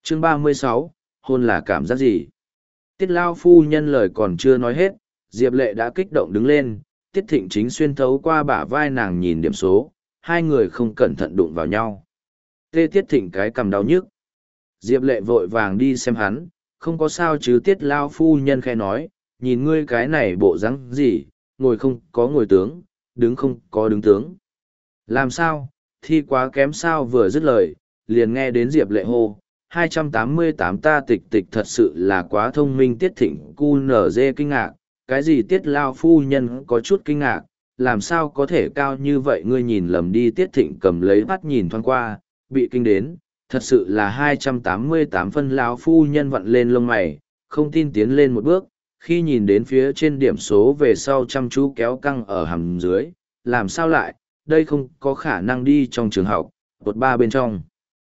Chương 36, hôn là cảm giác gì? Tiết Lao phu nhân lời còn chưa nói hết, Diệp Lệ đã kích động đứng lên, Tiết Thịnh chính xuyên thấu qua bả vai nàng nhìn điểm số, hai người không cẩn thận đụng vào nhau. Tê Tiết Thịnh cái cầm đau nhức. Diệp Lệ vội vàng đi xem hắn, không có sao chứ. Tiết Lao phu nhân khẽ nói, nhìn ngươi cái này bộ dáng gì, ngồi không có ngồi tướng, đứng không có đứng tướng. Làm sao, thi quá kém sao? Vừa dứt lời, liền nghe đến Diệp Lệ hô, 288 ta tịch tịch thật sự là quá thông minh. Tiết Thịnh cu nở dê kinh ngạc, cái gì? Tiết Lao phu nhân có chút kinh ngạc, làm sao có thể cao như vậy? Ngươi nhìn lầm đi. Tiết Thịnh cầm lấy mắt nhìn thoáng qua, bị kinh đến, thật sự là 288 phân. Lão phu nhân vặn lên lông mày, không tin tiến lên một bước, khi nhìn đến phía trên điểm số về sau chăm chú kéo căng ở hàm dưới, làm sao lại, đây không có khả năng đi trong trường học, cột ba bên trong.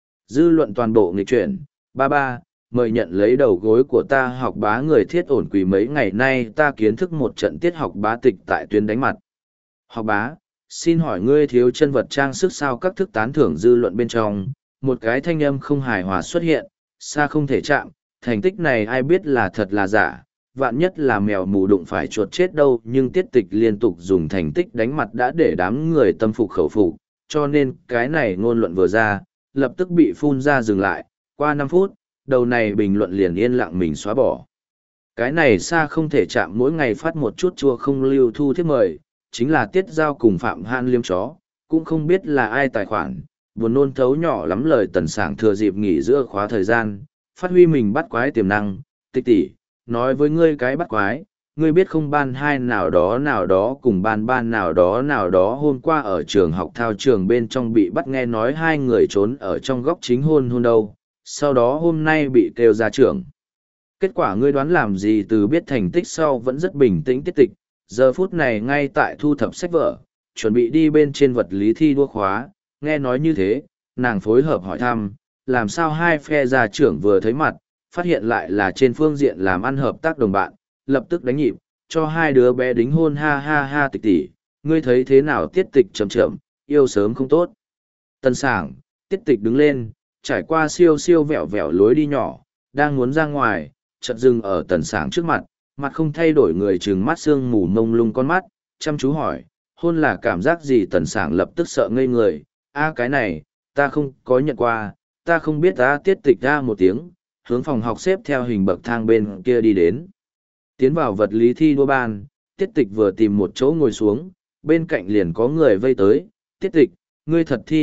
Dư luận toàn bộ nghịch chuyển, ba, mời nhận lấy đầu gối của ta. Học bá người thiết ổn quỳ mấy ngày nay ta kiến thức một trận tiết học bá tịch tại tuyến đánh mặt. Học bá, xin hỏi ngươi thiếu chân vật trang sức sao? Các thức tán thưởng dư luận bên trong, một cái thanh âm không hài hòa xuất hiện, xa không thể chạm, thành tích này ai biết là thật là giả, vạn nhất là mèo mù đụng phải chuột chết đâu. Nhưng Tiết Tịch liên tục dùng thành tích đánh mặt đã để đám người tâm phục khẩu phục, cho nên cái này ngôn luận vừa ra, lập tức bị phun ra dừng lại, qua 5 phút, đầu này bình luận liền yên lặng mình xóa bỏ. Cái này xa không thể chạm mỗi ngày phát một chút chua không lưu thu thiếp mời, chính là Tiết Giao cùng Phạm Han liêm chó, cũng không biết là ai tài khoản, buồn nôn thấu nhỏ lắm lời. Tần Sảng thừa dịp nghỉ giữa khóa thời gian, phát huy mình bắt quái tiềm năng. Tịch tỷ, nói với ngươi cái bắt quái, ngươi biết không, ban hai nào đó cùng ban nào đó hôm qua ở trường học thao trường bên trong bị bắt, nghe nói hai người trốn ở trong góc chính hôn đâu, sau đó hôm nay bị kêu ra trường. Kết quả ngươi đoán làm gì? Từ biết thành tích sau vẫn rất bình tĩnh Tiết Tịch, giờ phút này ngay tại thu thập sách vở, chuẩn bị đi bên trên vật lý thi đua khóa. Nghe nói như thế, nàng phối hợp hỏi thăm, làm sao hai phe gia trưởng vừa thấy mặt, phát hiện lại là trên phương diện làm ăn hợp tác đồng bạn, lập tức đánh nhịp, cho hai đứa bé đính hôn. Ha ha ha. Tịch tỷ, ngươi thấy thế nào? Tiết Tịch chậm chậm, yêu sớm không tốt. Tần Sảng, Tiết Tịch đứng lên, trải qua siêu siêu vẹo vẹo lối đi nhỏ, đang muốn ra ngoài, chợt dừng ở Tần Sảng trước mặt, mặt không thay đổi, người trừng mắt sương mù mông lung con mắt, chăm chú hỏi, hôn là cảm giác gì? Tần Sảng lập tức sợ ngây người, cái này, ta không có nhận qua, ta không biết. Tiết Tịch ra một tiếng, hướng phòng học xếp theo hình bậc thang bên kia đi đến. Tiến vào vật lý thi đua ban, Tiết Tịch vừa tìm một chỗ ngồi xuống, bên cạnh liền có người vây tới. Tiết Tịch, ngươi thật thi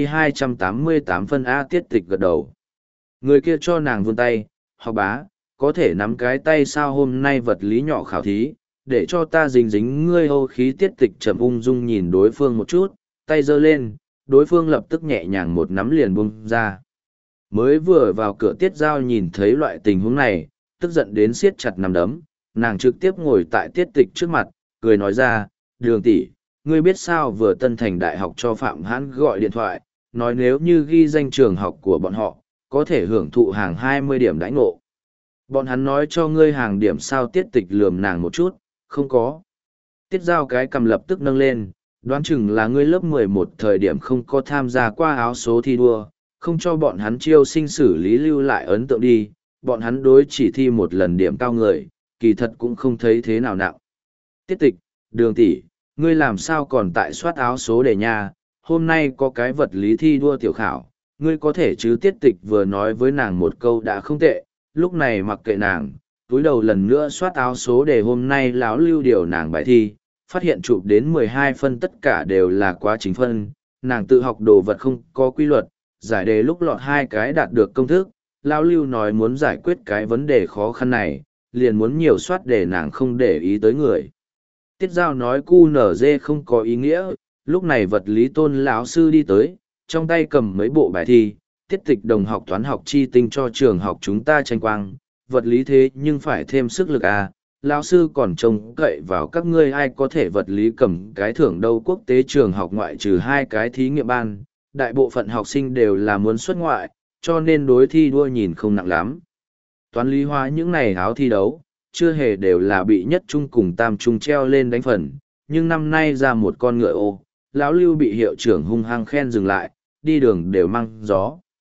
288 phân A? Tiết Tịch gật đầu. Người kia cho nàng vươn tay, học bá, có thể nắm cái tay sao? Hôm nay vật lý nhỏ khảo thí, để cho ta dính dính ngươi hô khí. Tiết Tịch chậm ung dung nhìn đối phương một chút, tay giơ lên, đối phương lập tức nhẹ nhàng một nắm liền buông ra. Mới vừa vào cửa Tiết Giao nhìn thấy loại tình huống này, tức giận đến siết chặt nắm đấm, nàng trực tiếp ngồi tại Tiết Tịch trước mặt, cười nói ra, Đường tỷ, ngươi biết sao, vừa Tân Thành Đại học cho Phạm Hãn gọi điện thoại, nói nếu như ghi danh trường học của bọn họ, có thể hưởng thụ hàng 20 điểm đãi ngộ. Bọn hắn nói cho ngươi hàng điểm sao? Tiết Tịch lườm nàng một chút, không có. Tiết Giao cái cầm lập tức nâng lên, đoán chừng là ngươi lớp 11 thời điểm không có tham gia qua áo số thi đua, không cho bọn hắn chiêu sinh xử lý lưu lại ấn tượng đi. Bọn hắn đối chỉ thi một lần điểm cao người, kỳ thật cũng không thấy thế nào nặng. Tiết Tịch, Đường tỷ, ngươi làm sao còn tại soát áo số để nha? Hôm nay có cái vật lý thi đua tiểu khảo, ngươi có thể chứ? Tiết Tịch vừa nói với nàng một câu đã không tệ, lúc này mặc kệ nàng, túi đầu lần nữa soát áo số để. Hôm nay lão lưu điều nàng bài thi, phát hiện chụp đến 12 phân tất cả đều là quá chính phân, nàng tự học đồ vật không có quy luật, giải đề lúc lọt 2 cái đạt được công thức. Lão lưu nói muốn giải quyết cái vấn đề khó khăn này, liền muốn nhiều soát để nàng không để ý tới người. Tiết Giao nói cu nở dê không có ý nghĩa. Lúc này vật lý Tôn lão sư đi tới, trong tay cầm mấy bộ bài thi. Tiết Tịch đồng học toán học chi tinh cho trường học chúng ta tranh quang, vật lý thế nhưng phải thêm sức lực à. Lão sư còn trông cậy vào các ngươi, ai có thể vật lý cầm cái thưởng đâu? Quốc tế trường học ngoại trừ 2 cái thí nghiệm ban, đại bộ phận học sinh đều là muốn xuất ngoại, cho nên đối thi đua nhìn không nặng lắm. Toán lý hóa những này áo thi đấu, chưa hề đều là bị nhất trung cùng tam trung treo lên đánh phần, nhưng năm nay ra một con ngựa ô, lão lưu bị hiệu trưởng hung hăng khen dừng lại, đi đường đều mang gió.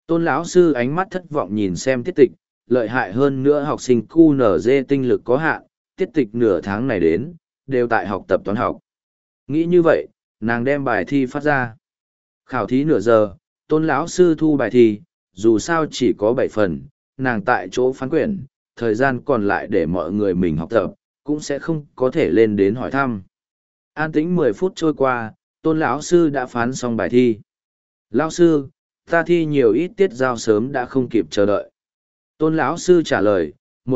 Tôn lão sư ánh mắt thất vọng nhìn xem tiết tịch, lợi hại hơn nữa học sinh QNZ tinh lực có hạn, tiết tịch nửa tháng này đến, đều tại học tập toán học. Nghĩ như vậy, nàng đem bài thi phát ra. Khảo thí nửa giờ, tôn lão sư thu bài thi, dù sao chỉ có 7 phần, nàng tại chỗ phán quyển, thời gian còn lại để mọi người mình học tập, cũng sẽ không có thể lên đến hỏi thăm. An tĩnh 10 phút trôi qua, tôn lão sư đã phán xong bài thi. Lão sư, ta thi nhiều ít tiết giao sớm đã không kịp chờ đợi. Tôn lão sư trả lời,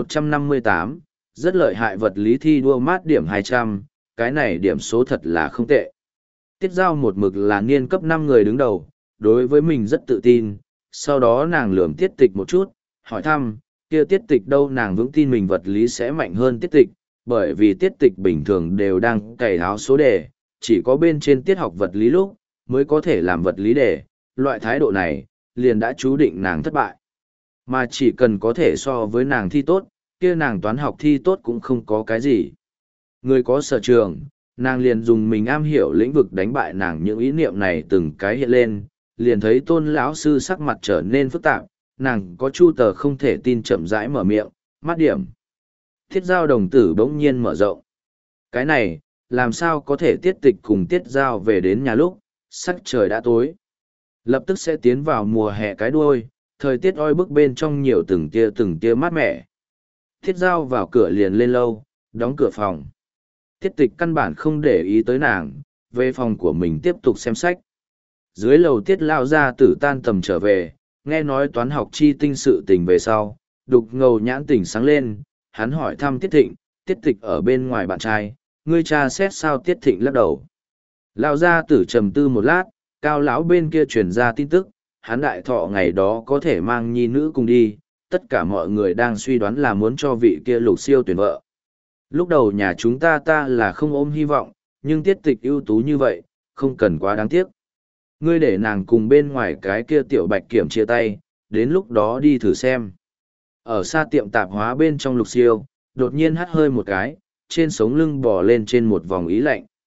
158, rất lợi hại vật lý thi đua mát điểm 200, cái này điểm số thật là không tệ. Tiết giao một mực là niên cấp 5 người đứng đầu, đối với mình rất tự tin, sau đó nàng lườm tiết tịch một chút, hỏi thăm, kia tiết tịch đâu, nàng vững tin mình vật lý sẽ mạnh hơn tiết tịch, bởi vì tiết tịch bình thường đều đang cày áo số đề, chỉ có bên trên tiết học vật lý lúc, mới có thể làm vật lý đề, loại thái độ này, liền đã chú định nàng thất bại. Mà chỉ cần có thể so với nàng thi tốt, kia nàng toán học thi tốt cũng không có cái gì. Người có sở trường, nàng liền dùng mình am hiểu lĩnh vực đánh bại nàng, những ý niệm này từng cái hiện lên, liền thấy tôn lão sư sắc mặt trở nên phức tạp, nàng có chu tờ không thể tin chậm rãi mở miệng, mắt điểm. Tiết giao đồng tử bỗng nhiên mở rộng. Cái này, làm sao có thể tiết tịch cùng tiết giao về đến nhà lúc, sắc trời đã tối. Lập tức sẽ tiến vào mùa hè cái đuôi, thời tiết oi bức bên trong nhiều từng tia mát mẻ. Tiết giao vào cửa liền lên lâu, đóng cửa phòng. Tiết tịch căn bản không để ý tới nàng, về phòng của mình tiếp tục xem sách. Dưới lầu tiết lao ra tử tan tầm trở về, nghe nói toán học chi tinh sự tình về sau, đục ngầu nhãn tỉnh sáng lên, hắn hỏi thăm Tiết Thịnh, Tiết Tịch ở bên ngoài bạn trai, ngươi cha xét sao? Tiết Thịnh lắc đầu. Lao ra tử trầm tư một lát, cao lão bên kia truyền ra tin tức, hắn đại thọ ngày đó có thể mang nhi nữ cùng đi, tất cả mọi người đang suy đoán là muốn cho vị kia Lục Siêu tuyển vợ. Lúc đầu nhà chúng ta là không ôm hy vọng, nhưng Tiết Tịch ưu tú như vậy, không cần quá đáng tiếc. Ngươi để nàng cùng bên ngoài cái kia tiểu bạch kiểm chia tay, đến lúc đó đi thử xem. Ở xa tiệm tạp hóa bên trong Lục Siêu, đột nhiên hắt hơi một cái, trên sống lưng bò lên trên một vòng ý lạnh.